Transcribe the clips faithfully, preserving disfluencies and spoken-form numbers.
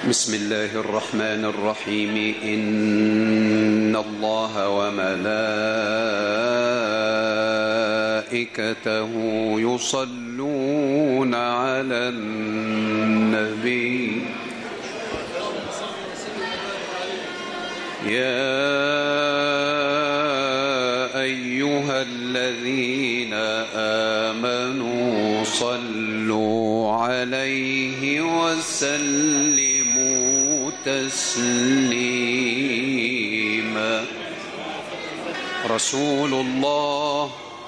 بسم الله الرحمن الرحيم. إن الله وملائكته يصلون على النبي يا أيها الذين آمنوا صلوا عليه وسلموا تسليما. رسول الله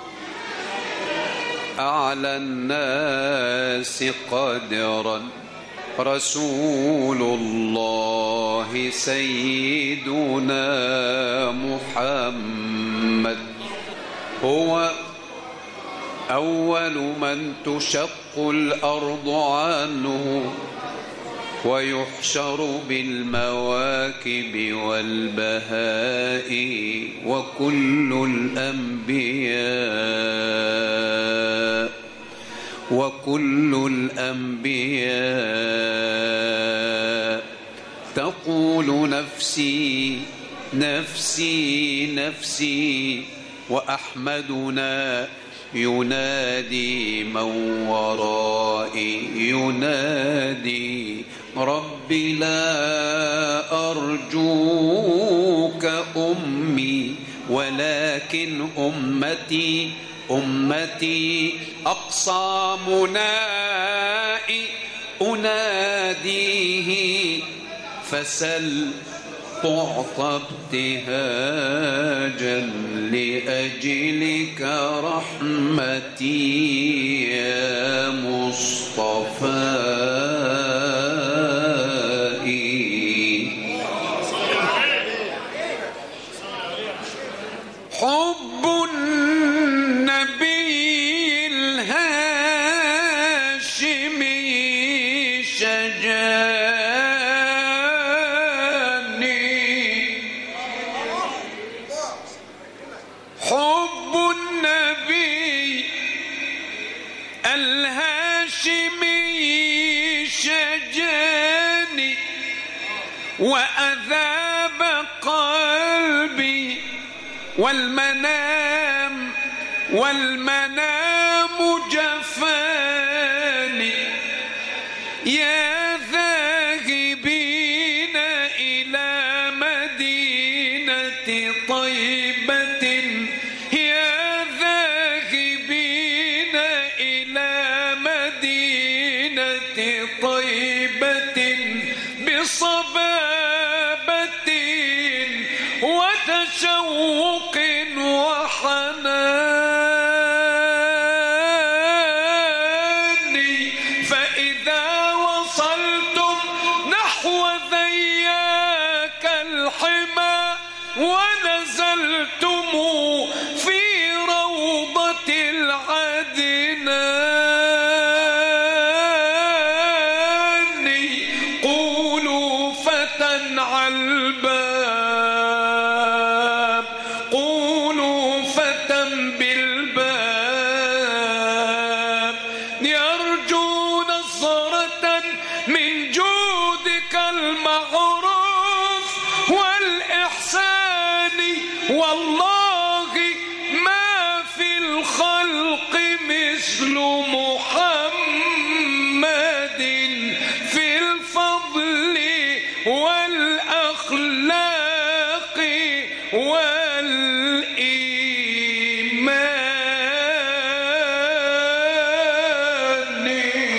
أعلى الناس قدرا، رسول الله سيدنا محمد هو أول من تشق الأرض عنه ويحشر بالمواكب والبهائم، وكل الأنبياء وكل الأنبياء تقول نفسي نفسي نفسي، وأحمدنا ينادي من ورائي ينادي ربي لا أرجوك أمي ولكن أمتي أمتي أقصى منائي أناديه، فسل تعطى ابتهاجا لأجلك رحمتي يا مصطفى. حب النبي الهاشمي شجاني، حب النبي الهاشمي شجاني وأذاب قلبي، والمنام والمنام جفاني. يا ذاهبين إلى مدينة طيبة، يا ذاهبين إلى مدينة طيبة بصبابة وتشوق وحنان، فإذا وصلتم نحو ذياك الحمى ونزلتم في روضة العدنان، قولوا فتى على الباب، قولوا فتى بالباب، يرجو نظرة من جودك المعروف والإحسان. والله ما في الخلق مثل محمد في الفضل والأخلاق والإيمان.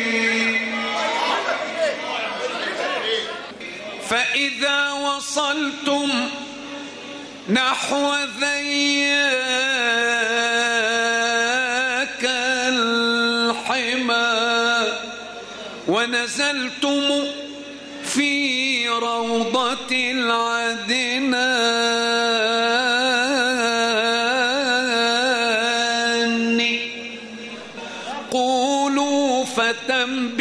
فإذا وصلتم نحو ذياك الحمى ونزلتم في روضة العدنان، قولوا فتى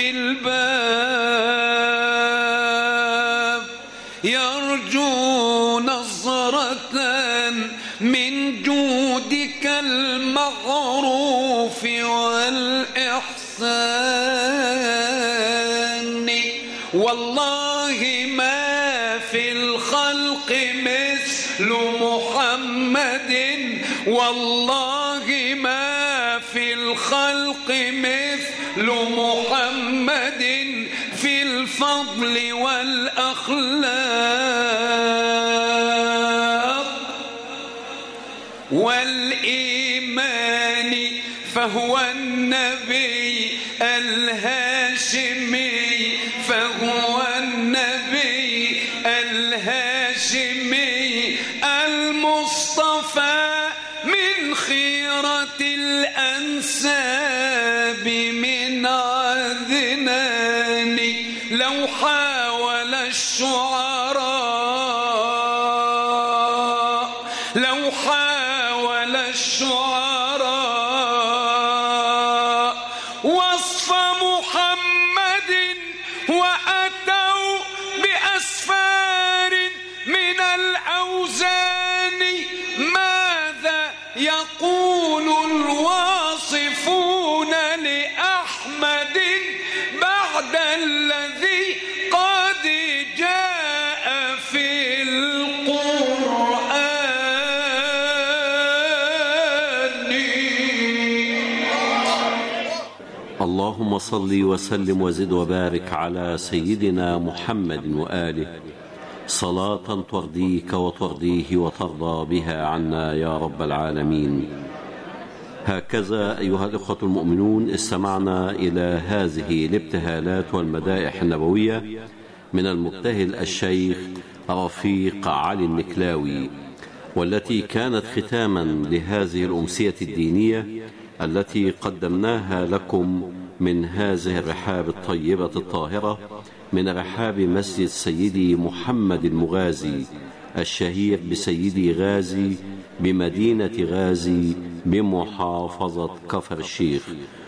بالباب، يرجو نظرة من جودك المعروف والإحسان. والله والله ما في الخلق مثل محمد، والله ما في الخلق مثل محمد في الفضل والأخلاق والإيمان، فهو النبي الهاشمي، فهو النبي الهاشمي المصطفى من خيرة الأنساب من عدنان. لو حاول الشعراء لو حاول الشعراء وصف محمد وأتوا بأسفار من الأوزان، ماذا يقول الواصفون لأحمد بعد الذي قد جاء في القرآن؟ اللهم صل وسلم وزد وبارك على سيدنا محمد وآله صلاة ترضيك وترضيه وترضى بها عنا يا رب العالمين. هكذا أيها الإخوة المؤمنون استمعنا إلى هذه الابتهالات والمدائح النبوية من المبتهل الشيخ رفيق علي المكلاوي، والتي كانت ختاما لهذه الأمسية الدينية التي قدمناها لكم من هذه الرحاب الطيبة الطاهرة، من رحاب مسجد سيدي محمد المغازي الشهير بسيدي غازي بمدينة غازي بمحافظة كفر الشيخ.